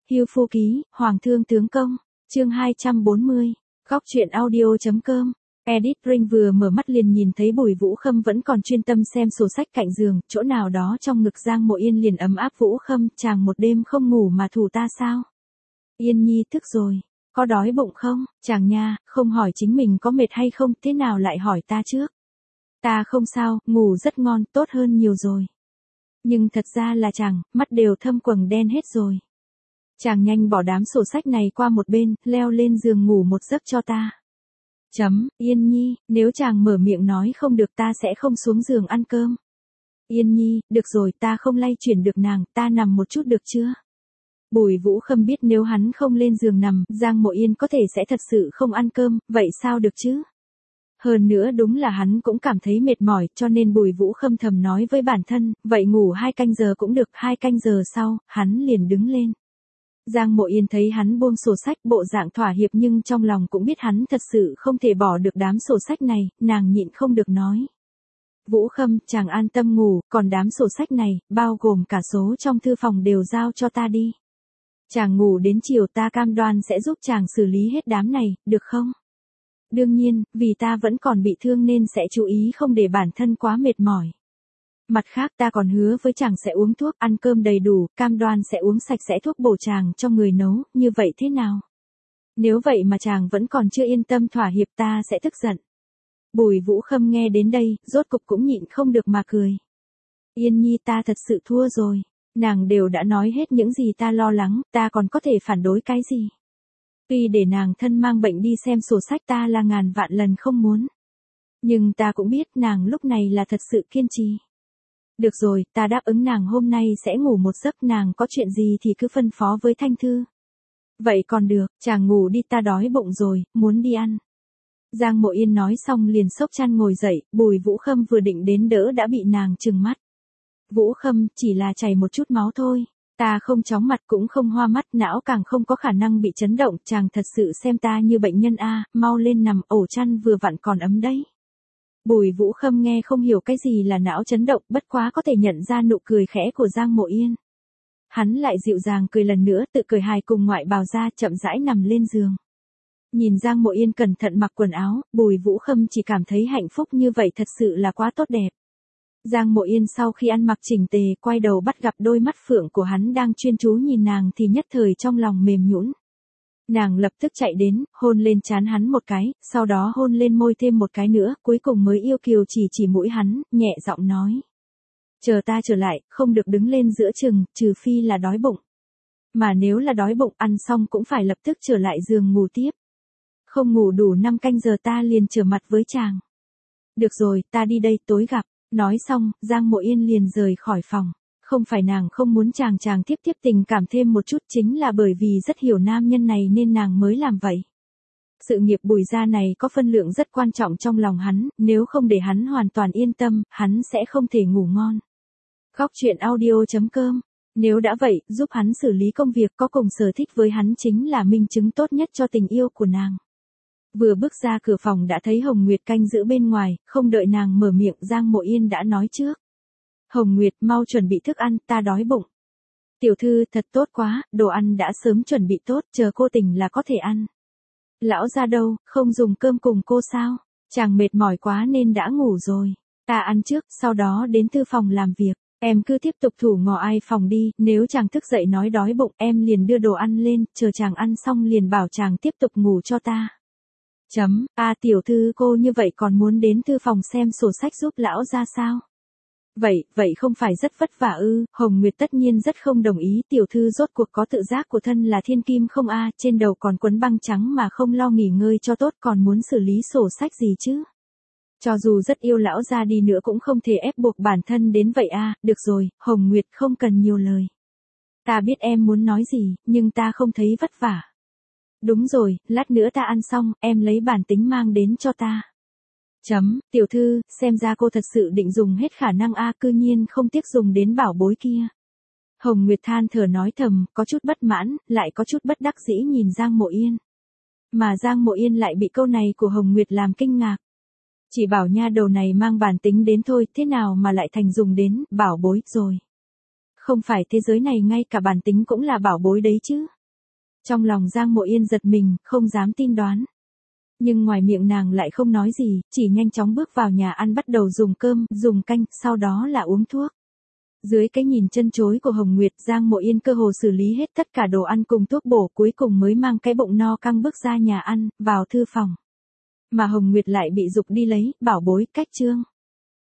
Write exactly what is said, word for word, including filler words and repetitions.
Hưu Phu Ký, Hoàng Thương Tướng Công, chương hai trăm bốn mươi, góc truyện audio.com. Edit Ring vừa mở mắt liền nhìn thấy Bùi Vũ Khâm vẫn còn chuyên tâm xem sổ sách cạnh giường, chỗ nào đó trong ngực Giang Mộ Yên liền ấm áp. Vũ Khâm, chàng một đêm không ngủ mà thủ ta sao? Yên Nhi thức rồi, có đói bụng không? Chàng nha, không hỏi chính mình có mệt hay không, thế nào lại hỏi ta trước? Ta không sao, ngủ rất ngon, tốt hơn nhiều rồi. Nhưng thật ra là chàng, mắt đều thâm quầng đen hết rồi. Chàng nhanh bỏ đám sổ sách này qua một bên, leo lên giường ngủ một giấc cho ta. Chấm, Yên Nhi, nếu chàng mở miệng nói không được ta sẽ không xuống giường ăn cơm. Yên Nhi, được rồi, ta không lay chuyển được nàng, ta nằm một chút được chưa? Bùi Vũ Khâm biết nếu hắn không lên giường nằm, Giang Mộ Yên có thể sẽ thật sự không ăn cơm, vậy sao được chứ? Hơn nữa đúng là hắn cũng cảm thấy mệt mỏi, cho nên Bùi Vũ Khâm thầm nói với bản thân, vậy ngủ hai canh giờ cũng được. Hai canh giờ sau, hắn liền đứng lên. Giang Mộ Yên thấy hắn buông sổ sách, bộ dạng thỏa hiệp, nhưng trong lòng cũng biết hắn thật sự không thể bỏ được đám sổ sách này, nàng nhịn không được nói. Vũ Khâm, chàng an tâm ngủ, còn đám sổ sách này, bao gồm cả số trong thư phòng đều giao cho ta đi. Chàng ngủ đến chiều ta cam đoan sẽ giúp chàng xử lý hết đám này, được không? Đương nhiên, vì ta vẫn còn bị thương nên sẽ chú ý không để bản thân quá mệt mỏi. Mặt khác ta còn hứa với chàng sẽ uống thuốc, ăn cơm đầy đủ, cam đoan sẽ uống sạch sẽ thuốc bổ chàng cho người nấu, như vậy thế nào? Nếu vậy mà chàng vẫn còn chưa yên tâm thỏa hiệp ta sẽ tức giận. Bùi Vũ Khâm nghe đến đây, rốt cục cũng nhịn không được mà cười. Yên Nhi, ta thật sự thua rồi, nàng đều đã nói hết những gì ta lo lắng, ta còn có thể phản đối cái gì? Tuy để nàng thân mang bệnh đi xem sổ sách ta là ngàn vạn lần không muốn. Nhưng ta cũng biết nàng lúc này là thật sự kiên trì. Được rồi, ta đáp ứng nàng hôm nay sẽ ngủ một giấc, nàng có chuyện gì thì cứ phân phó với Thanh Thư. Vậy còn được, chàng ngủ đi, ta đói bụng rồi, muốn đi ăn. Giang Mộ Yên nói xong liền xốc chăn ngồi dậy, Bùi Vũ Khâm vừa định đến đỡ đã bị nàng trừng mắt. Vũ Khâm, chỉ là chảy một chút máu thôi. Ta không chóng mặt cũng không hoa mắt, não càng không có khả năng bị chấn động, chàng thật sự xem ta như bệnh nhân a, mau lên nằm, ổ chăn vừa vặn còn ấm đấy. Bùi Vũ Khâm nghe không hiểu cái gì là não chấn động, bất quá có thể nhận ra nụ cười khẽ của Giang Mộ Yên. Hắn lại dịu dàng cười lần nữa, tự cười hài cùng ngoại bào ra, chậm rãi nằm lên giường. Nhìn Giang Mộ Yên cẩn thận mặc quần áo, Bùi Vũ Khâm chỉ cảm thấy hạnh phúc, như vậy thật sự là quá tốt đẹp. Giang Mộ Yên sau khi ăn mặc chỉnh tề, quay đầu bắt gặp đôi mắt phượng của hắn đang chuyên chú nhìn nàng thì nhất thời trong lòng mềm nhũn. Nàng lập tức chạy đến, hôn lên trán hắn một cái, sau đó hôn lên môi thêm một cái nữa, cuối cùng mới yêu kiều chỉ chỉ mũi hắn, nhẹ giọng nói. Chờ ta trở lại, không được đứng lên giữa chừng, trừ phi là đói bụng. Mà nếu là đói bụng, ăn xong cũng phải lập tức trở lại giường ngủ tiếp. Không ngủ đủ năm canh giờ ta liền trở mặt với chàng. Được rồi, ta đi đây, tối gặp. Nói xong, Giang Mộ Yên liền rời khỏi phòng. Không phải nàng không muốn chàng chàng tiếp tiếp tình cảm thêm một chút, chính là bởi vì rất hiểu nam nhân này nên nàng mới làm vậy. Sự nghiệp Bùi gia này có phân lượng rất quan trọng trong lòng hắn, nếu không để hắn hoàn toàn yên tâm, hắn sẽ không thể ngủ ngon. Góc truyện audio.com. Nếu đã vậy, giúp hắn xử lý công việc, có cùng sở thích với hắn chính là minh chứng tốt nhất cho tình yêu của nàng. Vừa bước ra cửa phòng đã thấy Hồng Nguyệt canh giữ bên ngoài, không đợi nàng mở miệng Giang Mộ Yên đã nói trước. Hồng Nguyệt, mau chuẩn bị thức ăn, ta đói bụng. Tiểu thư, thật tốt quá, đồ ăn đã sớm chuẩn bị tốt, chờ cô tỉnh là có thể ăn. Lão gia đâu, không dùng cơm cùng cô sao? Chàng mệt mỏi quá nên đã ngủ rồi. Ta ăn trước, sau đó đến thư phòng làm việc. Em cứ tiếp tục thủ ngọ ai phòng đi, nếu chàng thức dậy nói đói bụng em liền đưa đồ ăn lên, chờ chàng ăn xong liền bảo chàng tiếp tục ngủ cho ta. Chấm, a à, tiểu thư cô như vậy còn muốn đến thư phòng xem sổ sách giúp lão ra sao? Vậy, vậy không phải rất vất vả ư? Hồng Nguyệt tất nhiên rất không đồng ý, tiểu thư rốt cuộc có tự giác của thân là thiên kim không a, trên đầu còn quấn băng trắng mà không lo nghỉ ngơi cho tốt, còn muốn xử lý sổ sách gì chứ? Cho dù rất yêu lão ra đi nữa cũng không thể ép buộc bản thân đến vậy a, được rồi, Hồng Nguyệt không cần nhiều lời. Ta biết em muốn nói gì, nhưng ta không thấy vất vả. Đúng rồi, lát nữa ta ăn xong, em lấy bản tính mang đến cho ta. Chấm, tiểu thư, xem ra cô thật sự định dùng hết khả năng a, cư nhiên không tiếc dùng đến bảo bối kia. Hồng Nguyệt than thở nói thầm, có chút bất mãn, lại có chút bất đắc dĩ nhìn Giang Mộ Yên. Mà Giang Mộ Yên lại bị câu này của Hồng Nguyệt làm kinh ngạc. Chỉ bảo nha đầu này mang bản tính đến thôi, thế nào mà lại thành dùng đến bảo bối rồi. Không phải thế giới này ngay cả bản tính cũng là bảo bối đấy chứ. Trong lòng Giang Mộ Yên giật mình, không dám tin đoán. Nhưng ngoài miệng nàng lại không nói gì, chỉ nhanh chóng bước vào nhà ăn bắt đầu dùng cơm, dùng canh, sau đó là uống thuốc. Dưới cái nhìn chân chối của Hồng Nguyệt, Giang Mộ Yên cơ hồ xử lý hết tất cả đồ ăn cùng thuốc bổ, cuối cùng mới mang cái bụng no căng bước ra nhà ăn, vào thư phòng. Mà Hồng Nguyệt lại bị giục đi lấy, bảo bối, cách chương.